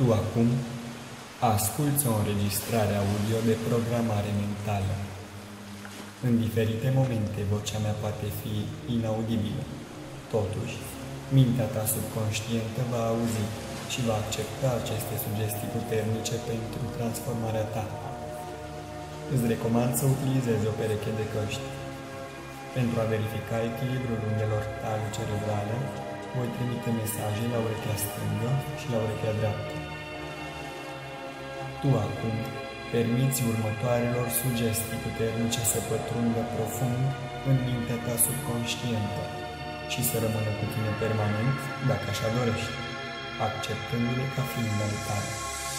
Tu acum asculți o înregistrare audio de programare mentală. În diferite momente, vocea mea poate fi inaudibilă. Totuși, mintea ta subconștientă va auzi și va accepta aceste sugestii puternice pentru transformarea ta. Îți recomand să utilizezi o pereche de căști. Pentru a verifica echilibrul undelor tale cerebrale, voi trimite mesaje la urechea stângă și la urechea dreaptă. Tu acum permiți următoarelor sugestii puternice să pătrundă profund în mintea ta subconștientă și să rămână cu tine permanent, dacă așa dorești, acceptându-le ca fiind ale tale.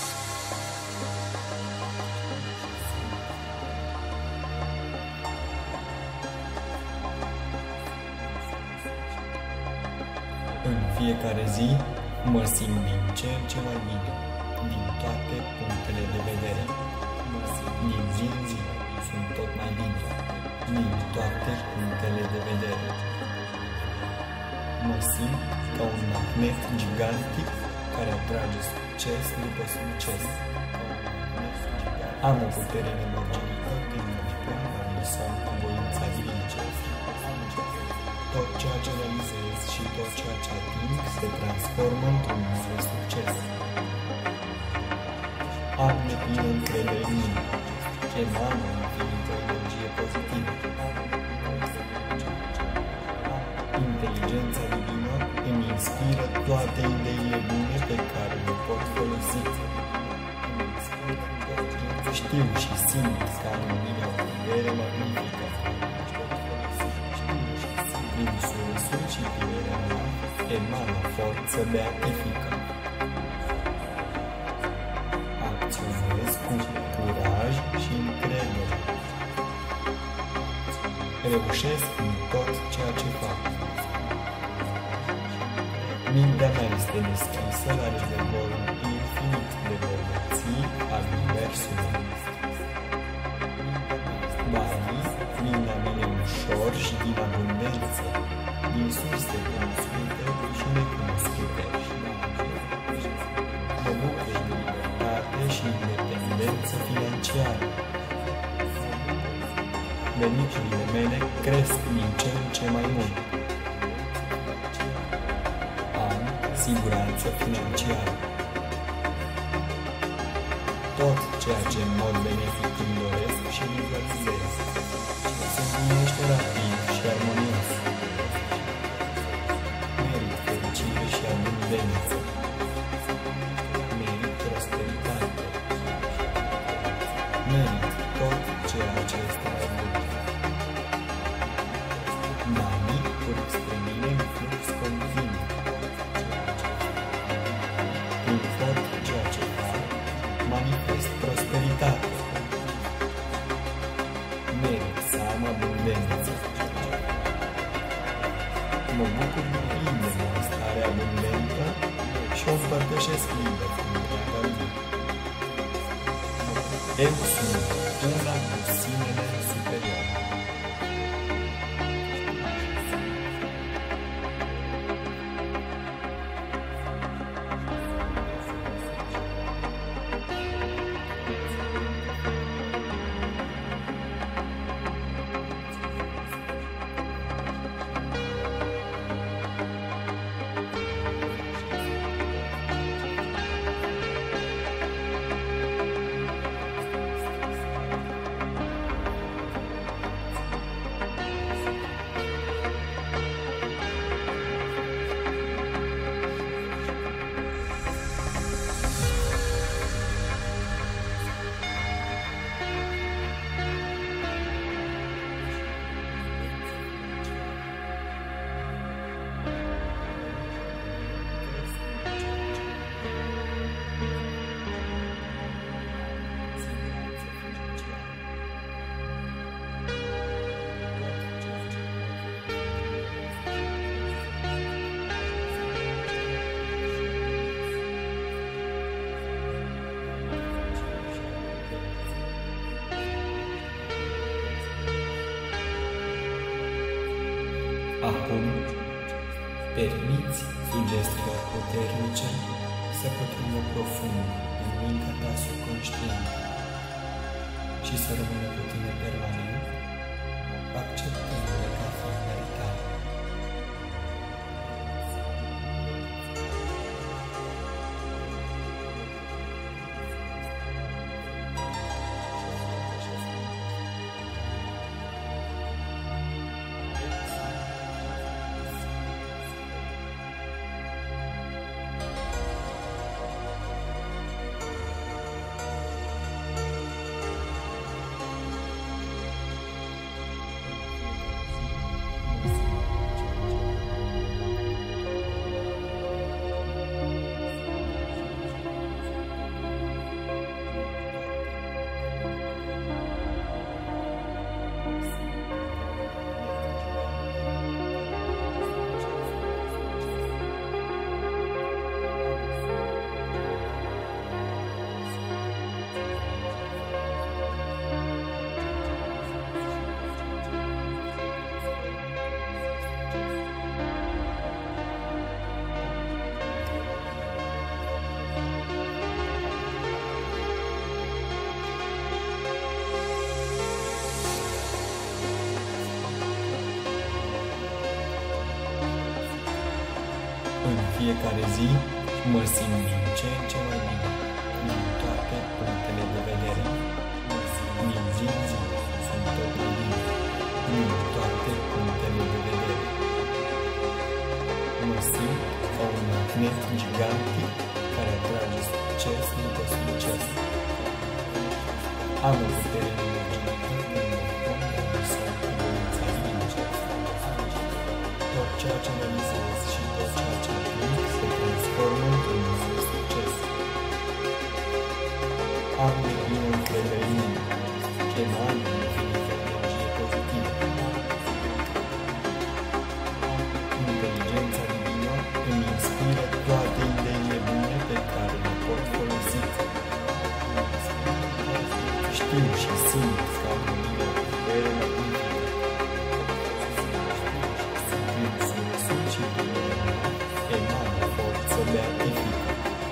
În fiecare zi mă simt din ce în ce mai bine, din toate punctele de vedere. Din zi în zi sunt tot mai bine, din toate punctele de vedere. Mă simt ca un magnet gigantic care atrage succes după succes. Am o putere nemărginită din până la unison cu voința divină. Tot ceea ce realizez și tot ceea ce ating se transformă într-un mare succes. Am deplină încredere în mine, emană infinită energie pozitivă. Inteligența divină îmi inspiră toate ideile bune pe care le pot folosi. Știu și simt că am în mine o putere magnifică. Prin sursul și privirea mea emană forță beatifică. Acționez cu curaj și încredere. Reușesc în tot ceea ce fac. Mintea mea este deschisă la rezervorul infinit de bogății al universului. Banii vin la mine ușor și din abundență, din surse cunoscute și necunoscute. Mă bucur de libertate și independență financiară. Veniturile mele cresc din ce în ce mai mult. Am siguranță financiară. Tot ceea ce în mod benefic îmi doresc și vizualizez se împlinește rapid și armonios. Merit fericire și abundență. Merit prosperitate. Merit tot ceea ce este mai bun. Banii curg spre mine în flux continuu. Prin tot ceea ce fac, manifest prosperitate. Merit să am abundență. Mă bucur de plin de bunăstare abundentă și o împărtășesc liber cu întreaga lume. Eu sunt una cu sinele superior. Acum, permiți sugestiilor puternice să pătrundă profund în mintea ta subconștientă și să rămână cu tine permanent, acceptându-le ca fiind ale tale. În fiecare zi mă simt din ce în ce mai bine, din toate punctele de vedere. Din zi în zi sunt tot mai bine, din toate punctele de vedere. Mă simt ca un magnet gigantic care atrage succes după succes. Am o putere nemărginită când mă pun la măsură cu voința minimă. Tot ceea ce realizez și tot ceea ce ating se transformă într-un mare succes. Am de plină încredere în mine, chemând infinită energie pozitivă. Inteligența divină îmi inspiră toate ideile bune pe care le pot folosi. Știu și simt că am o mine putere magnifică. Emană forță beatifică.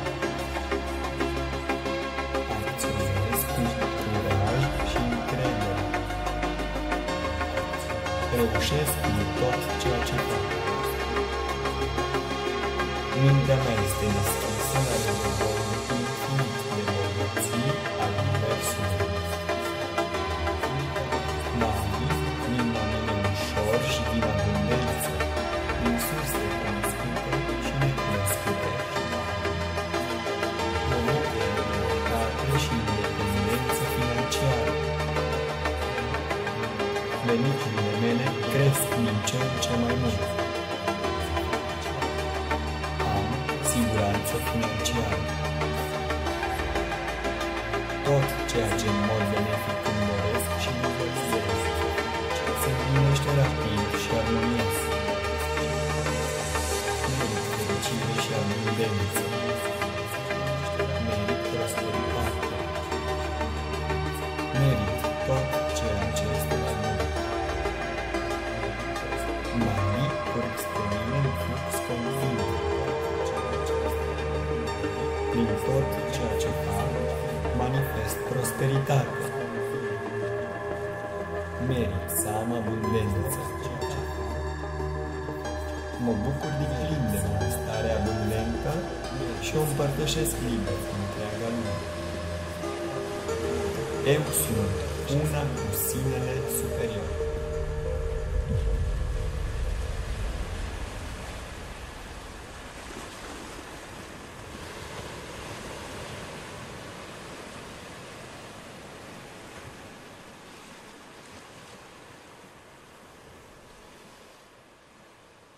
Acționez cu curaj și încredere. Reușesc în tot ceea ce fac. Mintea mea este deschisă la rezolvarea infinit de bogății al universului. Banii vin la mine ușor și din abundență, din surse cunoscute și necunoscute. Momente de libertate și independență financiară. Veniturile mele cresc din ce în ce mai mult. Am siguranță financiară. Tot ceea ce în mod benefic îmi doresc și îmi văzesc se împlinește rapid și armonios. Merit fericire și abundență. Merit prosperitate. Merit tot ceea ce este la mine. Banii curg spre mine în flux continuu. Prin tot ceea ce fac, manifest prosperitate. Merit să am abundență. Mă bucur din plin de bunăstare abundentă și o împărtășesc liber cu întreaga lume. Eu sunt una cu sinele superior.